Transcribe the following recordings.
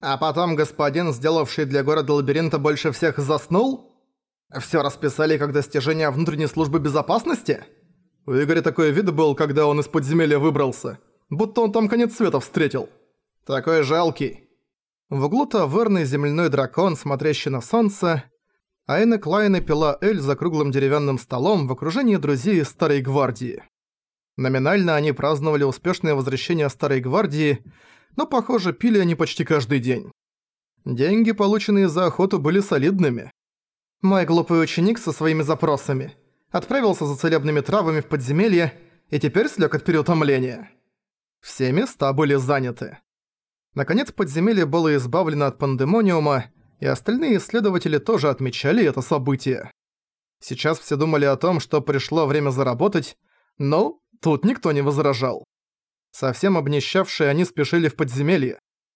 А потом господин, сделавший для города лабиринта больше всех, заснул? Всё расписали как достижение внутренней службы безопасности? У Игоря такой вид был, когда он из подземелья выбрался. Будто он там конец света встретил. Такой жалкий. В углу таверны земляной дракон, смотрящий на солнце, Айна Клайна пила эль за круглым деревянным столом в окружении друзей из Старой Гвардии. Номинально они праздновали успешное возвращение Старой Гвардии, но, похоже, пили они почти каждый день. Деньги, полученные за охоту, были солидными. Мой глупый ученик со своими запросами отправился за целебными травами в подземелье и теперь слег от переутомления. Все места были заняты. Наконец, подземелье было избавлено от пандемониума, и остальные исследователи тоже отмечали это событие. Сейчас все думали о том, что пришло время заработать, но тут никто не возражал. Совсем обнищавшие, они спешили в подземелье.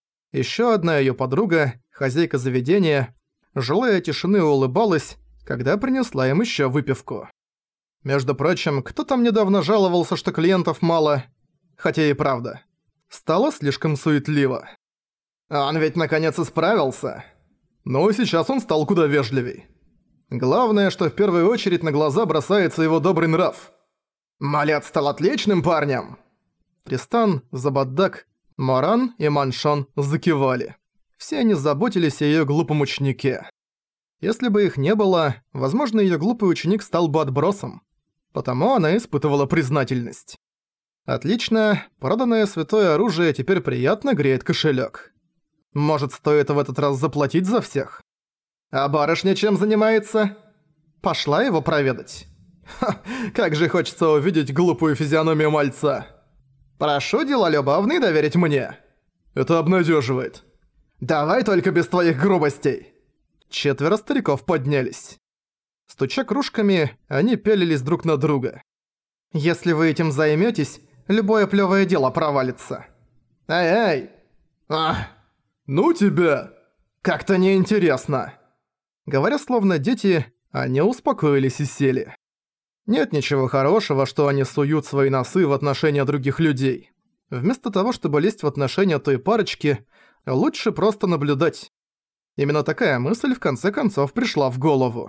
Ещё одна её подруга, хозяйка заведения, желая тишины, улыбалась, когда принесла им ещё выпивку. Между прочим, кто там недавно жаловался, что клиентов мало, хотя и правда. Стало слишком суетливо. Он ведь наконец исправился. Ну, сейчас он стал куда вежливей. Главное, что в первую очередь на глаза бросается его добрый нрав. Малец стал отличным парнем. Тристан, Забаддак, Моран и Маншон закивали. Все они заботились о её глупом ученике. Если бы их не было, возможно, её глупый ученик стал бы отбросом. Потому она испытывала признательность. Отлично, проданное святое оружие теперь приятно греет кошелёк. Может, стоит в этот раз заплатить за всех? А барышня чем занимается? Пошла его проведать. Ха, как же хочется увидеть глупую физиономию мальца. Прошу, дела любовные, доверить мне. Это обнадеживает. Давай только без твоих грубостей. 4 стариков поднялись. Стуча кружками, они пялились друг на друга. Если вы этим займётесь, любое плёвое дело провалится. Эй-эй! Ах! Ну тебя! Как-то неинтересно. Говоря словно дети, они успокоились и сели. Нет ничего хорошего, что они суют свои носы в отношения других людей. Вместо того, чтобы лезть в отношения той парочки, лучше просто наблюдать. Именно такая мысль в конце концов пришла в голову.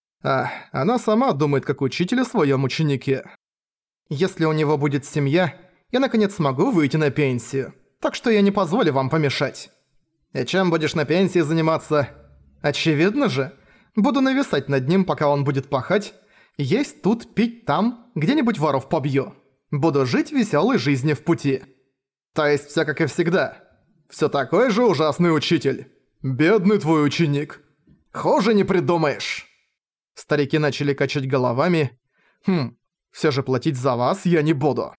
Она сама думает как учитель о своём ученике. Если у него будет семья, я наконец смогу выйти на пенсию, так что я не позволю вам помешать. И чем будешь на пенсии заниматься? Очевидно же, буду нависать над ним, пока он будет пахать, есть тут, пить там, где-нибудь воров побью. Буду жить весёлой жизнью в пути. То есть всё как и всегда. Всё такой же ужасный учитель. Бедный твой ученик. Хуже не придумаешь. Старики начали качать головами. Всё же платить за вас я не буду.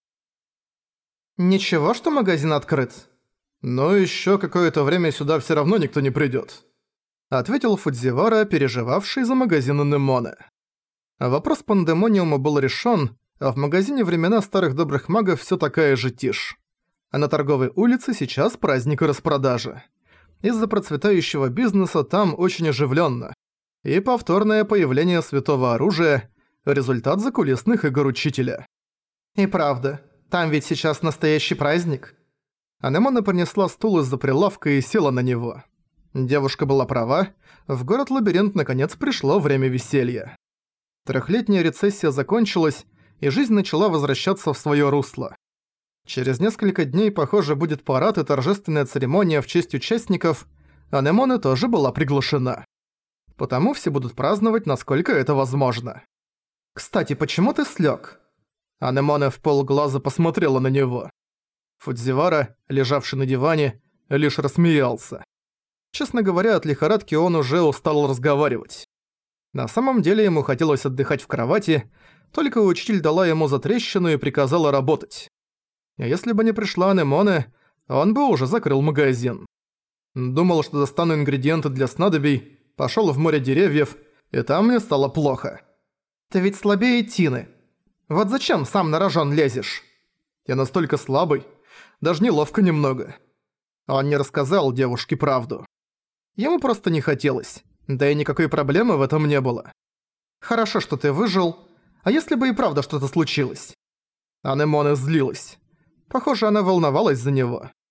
Ничего, что магазин открыт. Но ещё какое-то время сюда всё равно никто не придёт. Ответил Фудзивара, переживавший за магазин Анемоне. Вопрос пандемониума был решен, а в магазине времена старых добрых магов всё такая же тишь. А на торговой улице сейчас праздник и распродажа. Из-за процветающего бизнеса там очень оживленно. И повторное появление святого оружия – результат закулисных игр учителя. И правда, там ведь сейчас настоящий праздник. Анемона принесла стул из-за прилавка и села на него. Девушка была права, в город-лабиринт наконец пришло время веселья. Трёхлетняя рецессия закончилась, и жизнь начала возвращаться в своё русло. Через несколько дней, похоже, будет парад и торжественная церемония в честь участников, а Немона тоже была приглашена. Потому все будут праздновать, насколько это возможно. «Кстати, почему ты слёг?» Анемона вполглаза посмотрела на него. Фудзивара, лежавший на диване, лишь рассмеялся. Честно говоря, от лихорадки он уже устал разговаривать. На самом деле ему хотелось отдыхать в кровати, только учитель дала ему затрещину и приказала работать. А если бы не пришла Анемоне, он бы уже закрыл магазин. Думал, что достану ингредиенты для снадобий, пошёл в море деревьев, и там мне стало плохо. «Ты ведь слабее Тины. Вот зачем сам на рожон лезешь?» «Я настолько слабый, даже неловко немного». Он не рассказал девушке правду. Ему просто не хотелось, да и никакой проблемы в этом не было. «Хорошо, что ты выжил, а если бы и правда что-то случилось?» Анемона злилась. Похоже, она волновалась за него.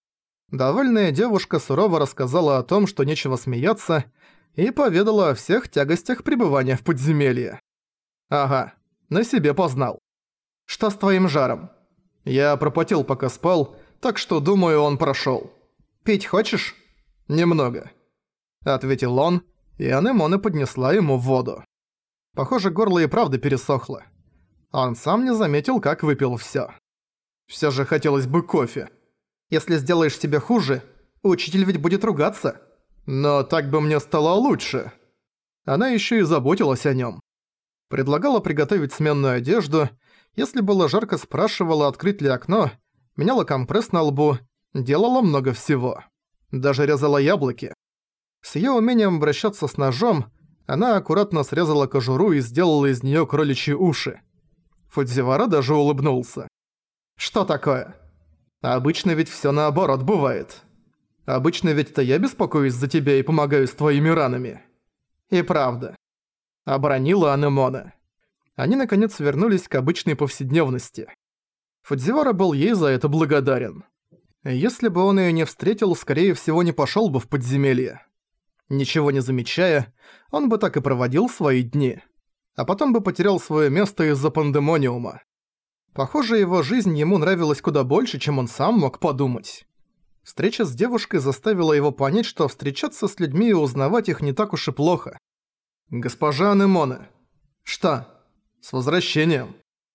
Довольная девушка сурово рассказала о том, что нечего смеяться, и поведала о всех тягостях пребывания в подземелье. Ага, на себе познал. Что с твоим жаром? Я пропотел, пока спал, так что, думаю, он прошёл. Пить хочешь? Немного. Ответил он, и Анемоне поднесла ему воду. Похоже, горло и правда пересохло. Он сам не заметил, как выпил всё. Всё же хотелось бы кофе. Если сделаешь себе хуже, учитель ведь будет ругаться. Но так бы мне стало лучше. Она ещё и заботилась о нём. Предлагала приготовить сменную одежду, если было жарко, спрашивала, открыть ли окно, меняла компресс на лбу, делала много всего. Даже резала яблоки. С её умением обращаться с ножом, она аккуратно срезала кожуру и сделала из неё кроличьи уши. Фудзивара даже улыбнулся. «Что такое? Обычно ведь всё наоборот бывает. Обычно ведь это я беспокоюсь за тебя и помогаю с твоими ранами». «И правда», — оборонила Анемоне. Они наконец вернулись к обычной повседневности. Фудзивара был ей за это благодарен. Если бы он её не встретил, скорее всего, не пошёл бы в подземелье. Ничего не замечая, он бы так и проводил свои дни. А потом бы потерял своё место из-за пандемониума. Похоже, его жизнь ему нравилась куда больше, чем он сам мог подумать. Встреча с девушкой заставила его понять, что встречаться с людьми и узнавать их не так уж и плохо. «Госпожа Анемоне». «Что?» «С возвращением».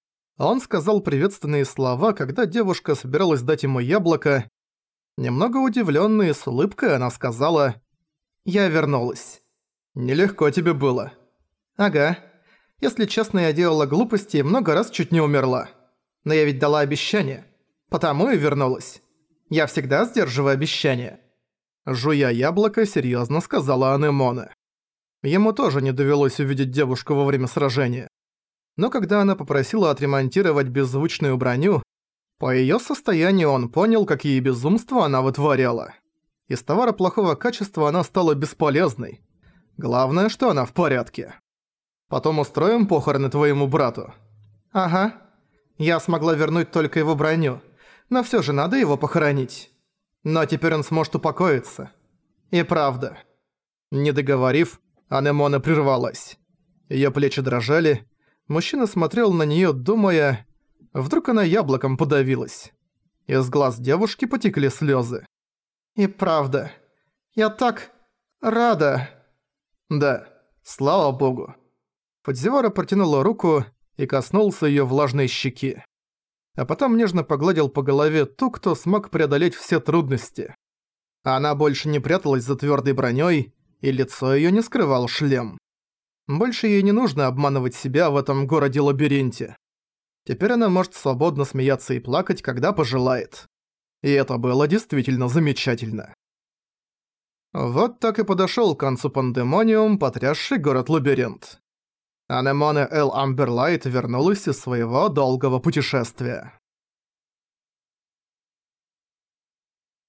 Он сказал приветственные слова, когда девушка собиралась дать ему яблоко. Немного удивлённая и с улыбкой она сказала: «Я вернулась». «Нелегко тебе было». «Ага. Если честно, я делала глупости и много раз чуть не умерла. Но я ведь дала обещание. Потому и вернулась. Я всегда сдерживаю обещания». Жуя яблоко, серьёзно сказала Анемоне. Ему тоже не довелось увидеть девушку во время сражения. Но когда она попросила отремонтировать беззвучную броню, по её состоянию он понял, какие безумства она вытворяла. Из товара плохого качества она стала бесполезной. Главное, что она в порядке. Потом устроим похороны твоему брату. Ага. Я смогла вернуть только его броню, но всё же надо его похоронить. Но теперь он сможет упокоиться. И правда. Не договорив, Анемоне прервалась. Её плечи дрожали. Мужчина смотрел на неё, думая, вдруг она яблоком подавилась. Из глаз девушки потекли слёзы. «И правда. Я так рада». «Да, слава богу». Фудзивара протянула руку и коснулся её влажной щеки. А потом нежно погладил по голове ту, кто смог преодолеть все трудности. Она больше не пряталась за твёрдой бронёй, и лицо её не скрывал шлем. Больше ей не нужно обманывать себя в этом городе-лабиринте. Теперь она может свободно смеяться и плакать, когда пожелает. И это было действительно замечательно. Вот так и подошёл к концу пандемониум, потрясший город-лабиринт. Анемоне Эл Амберлайт вернулась из своего долгого путешествия.